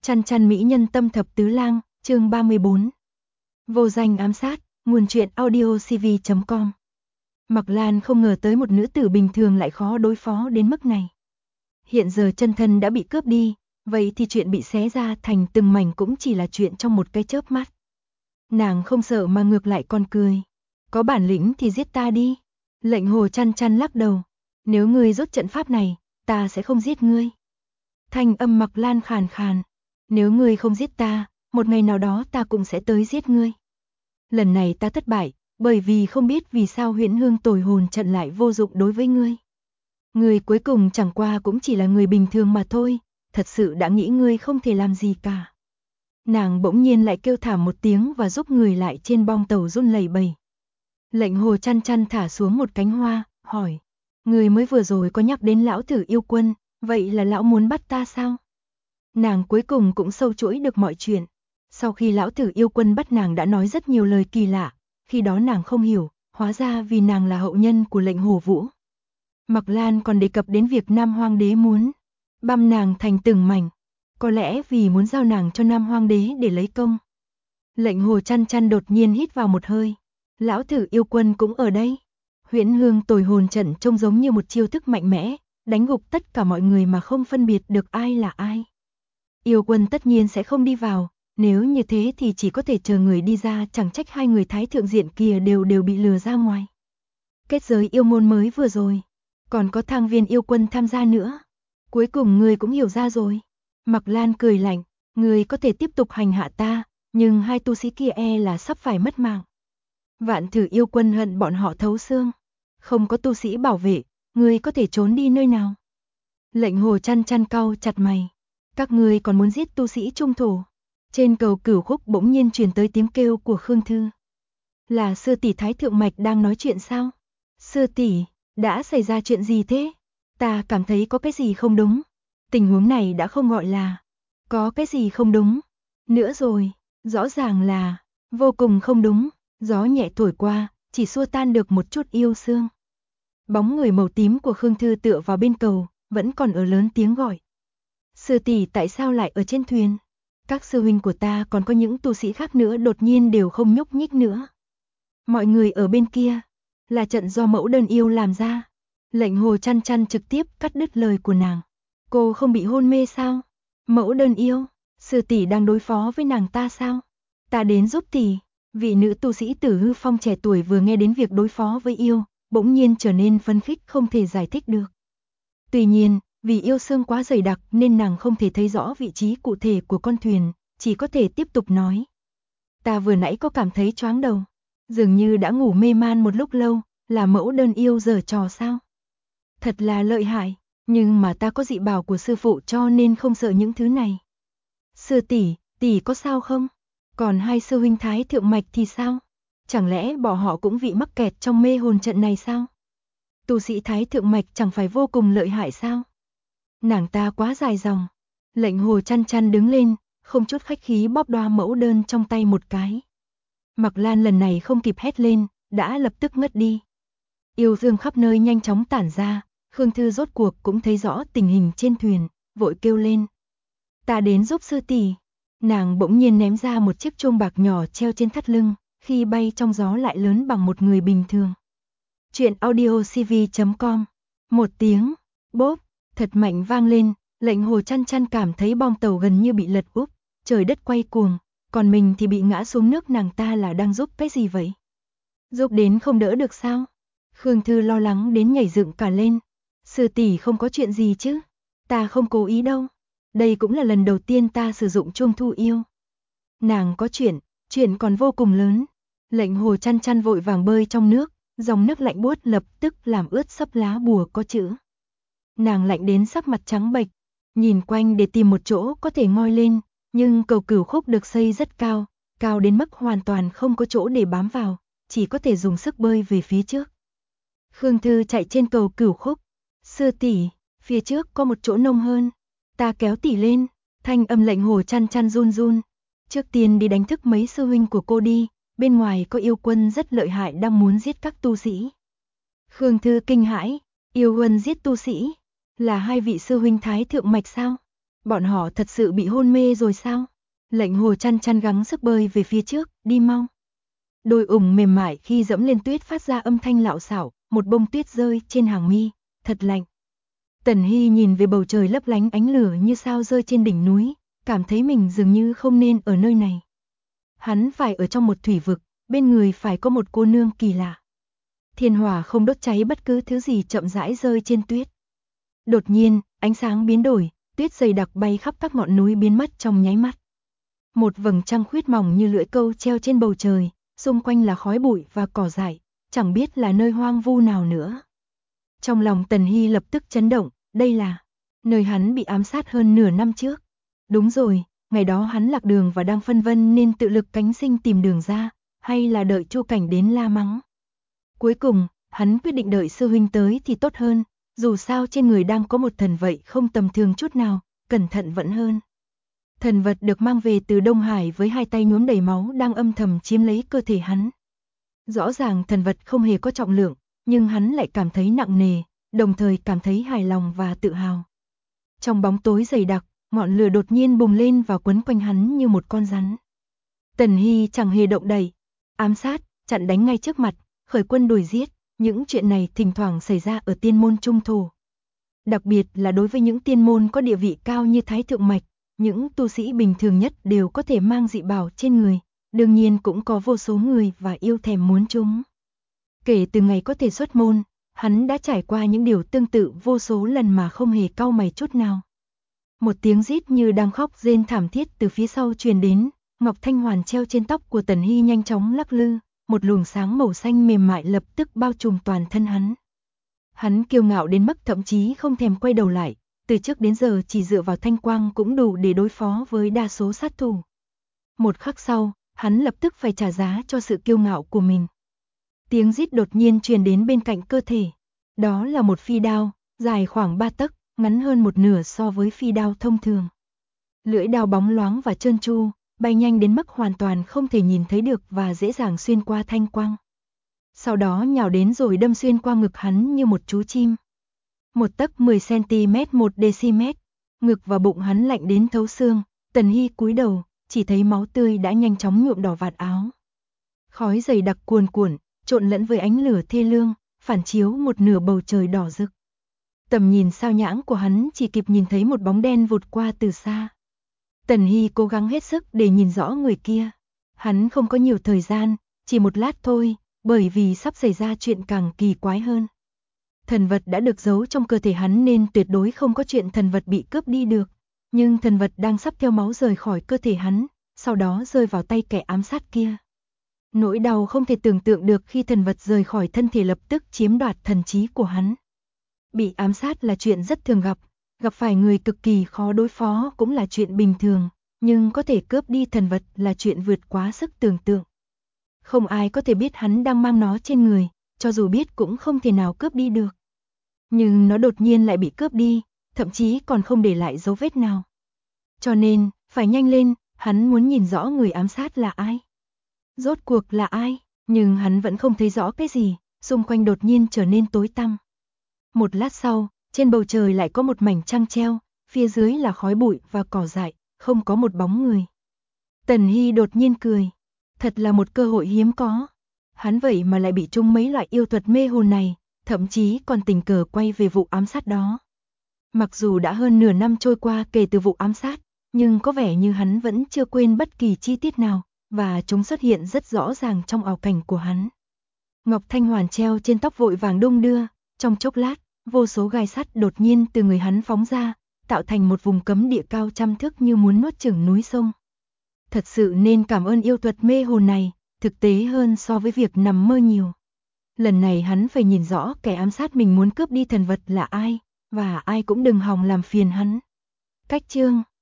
Chăn chăn mỹ nhân tâm thập tứ lang, chương 34. Vô danh ám sát, nguồn truyện audiocv.com. Mặc Lan không ngờ tới một nữ tử bình thường lại khó đối phó đến mức này. Hiện giờ chân thân đã bị cướp đi, vậy thì chuyện bị xé ra thành từng mảnh cũng chỉ là chuyện trong một cái chớp mắt. Nàng không sợ mà ngược lại còn cười. Có bản lĩnh thì giết ta đi. Lệnh Hồ Chăn chăn lắc đầu. Nếu ngươi rốt trận pháp này, ta sẽ không giết ngươi. Thanh âm Mặc Lan khàn khàn. Nếu ngươi không giết ta, một ngày nào đó ta cũng sẽ tới giết ngươi. Lần này ta thất bại, bởi vì không biết vì sao Huyễn Hương Tồi Hồn trận lại vô dụng đối với ngươi. Ngươi cuối cùng chẳng qua cũng chỉ là người bình thường mà thôi, thật sự đã nghĩ ngươi không thể làm gì cả. Nàng bỗng nhiên lại kêu thảm một tiếng và giúp người lại trên bong tàu run lẩy bẩy. Lệnh Hồ Chăn chăn thả xuống một cánh hoa, hỏi. Người mới vừa rồi có nhắc đến lão tử yêu quân, vậy là lão muốn bắt ta sao? Nàng cuối cùng cũng sâu chuỗi được mọi chuyện. Sau khi lão tử yêu quân bắt nàng đã nói rất nhiều lời kỳ lạ, khi đó nàng không hiểu, hóa ra vì nàng là hậu nhân của lệnh Hồ Vũ. Mặc Lan còn đề cập đến việc Nam Hoang Đế muốn băm nàng thành từng mảnh, có lẽ vì muốn giao nàng cho Nam Hoang Đế để lấy công. Lệnh Hồ Chăn chăn đột nhiên hít vào một hơi, lão tử yêu quân cũng ở đây. Huyễn Hương Tồi Hồn trận trông giống như một chiêu thức mạnh mẽ, đánh gục tất cả mọi người mà không phân biệt được ai là ai. Yêu quân tất nhiên sẽ không đi vào, nếu như thế thì chỉ có thể chờ người đi ra, chẳng trách hai người thái thượng diện kia đều bị lừa ra ngoài. Kết giới yêu môn mới vừa rồi, còn có Thang Viên yêu quân tham gia nữa. Cuối cùng người cũng hiểu ra rồi. Mặc Lan cười lạnh, người có thể tiếp tục hành hạ ta, nhưng hai tu sĩ kia là sắp phải mất mạng. Vạn Thử yêu quân hận bọn họ thấu xương. Không có tu sĩ bảo vệ, người có thể trốn đi nơi nào? Lệnh Hồ Chăn chăn cau chặt mày. Các ngươi còn muốn giết tu sĩ trung thổ? Trên cầu Cửu Khúc bỗng nhiên truyền tới tiếng kêu của Khương Thư. Là sư tỷ Thái Thượng Mạch đang nói chuyện sao? Sư tỷ, đã xảy ra chuyện gì thế? Ta cảm thấy có cái gì không đúng. Tình huống này đã không gọi là có cái gì không đúng nữa rồi, rõ ràng là vô cùng không đúng. Gió nhẹ thổi qua, chỉ xua tan được một chút yêu sương. Bóng người màu tím của Khương Thư tựa vào bên cầu, vẫn còn ở lớn tiếng gọi. Sư tỷ tại sao lại ở trên thuyền? Các sư huynh của ta còn có những tu sĩ khác nữa đột nhiên đều không nhúc nhích nữa. Mọi người ở bên kia, là trận do mẫu đơn yêu làm ra. Lệnh Hồ Chăn chăn trực tiếp cắt đứt lời của nàng. Cô không bị hôn mê sao? Mẫu đơn yêu, sư tỷ đang đối phó với nàng ta sao? Ta đến giúp tỷ. Vị nữ tu sĩ Tử Hư Phong trẻ tuổi vừa nghe đến việc đối phó với yêu, bỗng nhiên trở nên phấn khích không thể giải thích được. Tuy nhiên, vì yêu sương quá dày đặc nên nàng không thể thấy rõ vị trí cụ thể của con thuyền, chỉ có thể tiếp tục nói. Ta vừa nãy có cảm thấy choáng đầu, dường như đã ngủ mê man một lúc lâu, là mẫu đơn yêu giở trò sao? Thật là lợi hại, nhưng mà ta có dị bảo của sư phụ cho nên không sợ những thứ này. Sư tỷ, tỷ có sao không? Còn hai sư huynh Thái Thượng Mạch thì sao? Chẳng lẽ bọn họ cũng bị mắc kẹt trong mê hồn trận này sao? Tu sĩ Thái Thượng Mạch chẳng phải vô cùng lợi hại sao? Nàng ta quá dài dòng. Lệnh Hồ Chăn chăn đứng lên, không chút khách khí bóp đoa mẫu đơn trong tay một cái. Mặc Lan lần này không kịp hét lên, đã lập tức ngất đi. Yêu dương khắp nơi nhanh chóng tản ra, Khương Thư rốt cuộc cũng thấy rõ tình hình trên thuyền, vội kêu lên. Ta đến giúp sư tỷ. Nàng bỗng nhiên ném ra một chiếc chuông bạc nhỏ treo trên thắt lưng, khi bay trong gió lại lớn bằng một người bình thường. Chuyện audiocv.com. Một tiếng, bốp, thật mạnh vang lên, lệnh Hồ Chăn chăn cảm thấy bong tàu gần như bị lật úp, trời đất quay cuồng, còn mình thì bị ngã xuống nước. Nàng ta là đang giúp cái gì vậy? Giúp đến không đỡ được sao? Khương Thư lo lắng đến nhảy dựng cả lên. Sư tỷ không có chuyện gì chứ? Ta không cố ý đâu. Đây cũng là lần đầu tiên ta sử dụng chuông thu yêu. Nàng có chuyện còn vô cùng lớn. Lệnh Hồ Chăn chăn vội vàng bơi trong nước, dòng nước lạnh buốt lập tức làm ướt sấp lá bùa có chữ. Nàng lạnh đến sắc mặt trắng bệch, nhìn quanh để tìm một chỗ có thể ngoi lên, nhưng cầu Cửu Khúc được xây rất cao, cao đến mức hoàn toàn không có chỗ để bám vào, chỉ có thể dùng sức bơi về phía trước. Khương Thư chạy trên cầu Cửu Khúc. Sư tỷ, phía trước có một chỗ nông hơn. Ta kéo tỷ lên. Thanh âm lệnh Hồ Chăn chăn run run. Trước tiên đi đánh thức mấy sư huynh của cô đi, bên ngoài có yêu quân rất lợi hại đang muốn giết các tu sĩ. Khương Thư kinh hãi, yêu quân giết tu sĩ, là hai vị sư huynh Thái Thượng Mạch sao? Bọn họ thật sự bị hôn mê rồi sao? Lệnh Hồ Chăn Chăn gắng sức bơi về phía trước, đi mau. Đôi ủng mềm mại khi dẫm lên tuyết phát ra âm thanh lạo xạo, một bông tuyết rơi trên hàng mi, thật lạnh. Tần Hy nhìn về bầu trời lấp lánh ánh lửa như sao rơi trên đỉnh núi, cảm thấy mình dường như không nên ở nơi này. Hắn phải ở trong một thủy vực, bên người phải có một cô nương kỳ lạ. Thiên hỏa không đốt cháy bất cứ thứ gì, chậm rãi rơi trên tuyết. Đột nhiên, ánh sáng biến đổi, tuyết dày đặc bay khắp các ngọn núi biến mất trong nháy mắt. Một vầng trăng khuyết mỏng như lưỡi câu treo trên bầu trời, xung quanh là khói bụi và cỏ dại, chẳng biết là nơi hoang vu nào nữa. Trong lòng Tần Hy lập tức chấn động, đây là nơi hắn bị ám sát hơn nửa năm trước. Đúng rồi, ngày đó hắn lạc đường và đang phân vân nên tự lực cánh sinh tìm đường ra, hay là đợi Chu Cảnh đến la mắng. Cuối cùng, hắn quyết định đợi sư huynh tới thì tốt hơn, dù sao trên người đang có một thần vậy không tầm thường chút nào, cẩn thận vẫn hơn. Thần vật được mang về từ Đông Hải với hai tay nhuốm đầy máu đang âm thầm chiếm lấy cơ thể hắn. Rõ ràng thần vật không hề có trọng lượng, nhưng hắn lại cảm thấy nặng nề, đồng thời cảm thấy hài lòng và tự hào. Trong bóng tối dày đặc, ngọn lửa đột nhiên bùng lên và quấn quanh hắn như một con rắn. Tần Hy chẳng hề động đậy, ám sát, chặn đánh ngay trước mặt, khởi quân đuổi giết, những chuyện này thỉnh thoảng xảy ra ở tiên môn trung thổ. Đặc biệt là đối với những tiên môn có địa vị cao như Thái Thượng Mạch, những tu sĩ bình thường nhất đều có thể mang dị bảo trên người, đương nhiên cũng có vô số người và yêu thèm muốn chúng. Kể từ ngày có thể xuất môn, hắn đã trải qua những điều tương tự vô số lần mà không hề cau mày chút nào. Một tiếng rít như đang khóc rên thảm thiết từ phía sau truyền đến, ngọc thanh hoàn treo trên tóc của Tần Hy nhanh chóng lắc lư, một luồng sáng màu xanh mềm mại lập tức bao trùm toàn thân hắn. Hắn kiêu ngạo đến mức thậm chí không thèm quay đầu lại, từ trước đến giờ chỉ dựa vào thanh quang cũng đủ để đối phó với đa số sát thủ. Một khắc sau, hắn lập tức phải trả giá cho sự kiêu ngạo của mình. Tiếng rít đột nhiên truyền đến bên cạnh cơ thể. Đó là một phi đao, dài khoảng 3 tấc, ngắn hơn một nửa so với phi đao thông thường. Lưỡi đao bóng loáng và trơn tru, bay nhanh đến mức hoàn toàn không thể nhìn thấy được và dễ dàng xuyên qua thanh quang. Sau đó nhào đến rồi đâm xuyên qua ngực hắn như một chú chim. 1 tấc 10 cm 1 dm, ngực và bụng hắn lạnh đến thấu xương. Tần Hy cúi đầu, chỉ thấy máu tươi đã nhanh chóng nhuộm đỏ vạt áo. Khói dày đặc cuồn cuộn, trộn lẫn với ánh lửa thê lương, phản chiếu một nửa bầu trời đỏ rực. Tầm nhìn sao nhãng của hắn chỉ kịp nhìn thấy một bóng đen vụt qua từ xa. Tần Hy cố gắng hết sức để nhìn rõ người kia. Hắn không có nhiều thời gian, chỉ một lát thôi, bởi vì sắp xảy ra chuyện càng kỳ quái hơn. Thần vật đã được giấu trong cơ thể hắn nên tuyệt đối không có chuyện thần vật bị cướp đi được. Nhưng thần vật đang sắp theo máu rời khỏi cơ thể hắn, sau đó rơi vào tay kẻ ám sát kia. Nỗi đau không thể tưởng tượng được khi thần vật rời khỏi thân thể lập tức chiếm đoạt thần trí của hắn. Bị ám sát là chuyện rất thường gặp phải người cực kỳ khó đối phó cũng là chuyện bình thường, nhưng có thể cướp đi thần vật là chuyện vượt quá sức tưởng tượng. Không ai có thể biết hắn đang mang nó trên người, cho dù biết cũng không thể nào cướp đi được. Nhưng nó đột nhiên lại bị cướp đi, thậm chí còn không để lại dấu vết nào. Cho nên, phải nhanh lên, hắn muốn nhìn rõ người ám sát là ai. Rốt cuộc là ai, nhưng hắn vẫn không thấy rõ cái gì, xung quanh đột nhiên trở nên tối tăm. Một lát sau, trên bầu trời lại có một mảnh trăng treo, phía dưới là khói bụi và cỏ dại, không có một bóng người. Tần Hy đột nhiên cười, thật là một cơ hội hiếm có. Hắn vậy mà lại bị trúng mấy loại yêu thuật mê hồn này, thậm chí còn tình cờ quay về vụ ám sát đó. Mặc dù đã hơn nửa năm trôi qua kể từ vụ ám sát, nhưng có vẻ như hắn vẫn chưa quên bất kỳ chi tiết nào, và chúng xuất hiện rất rõ ràng trong ảo cảnh của hắn. Ngọc thanh hoàn treo trên tóc vội vàng đung đưa, trong chốc lát, vô số gai sắt đột nhiên từ người hắn phóng ra, tạo thành một vùng cấm địa cao trăm thước như muốn nuốt chửng núi sông. Thật sự nên cảm ơn yêu thuật mê hồn này, thực tế hơn so với việc nằm mơ nhiều. Lần này hắn phải nhìn rõ kẻ ám sát mình muốn cướp đi thần vật là ai, và ai cũng đừng hòng làm phiền hắn. Cách chương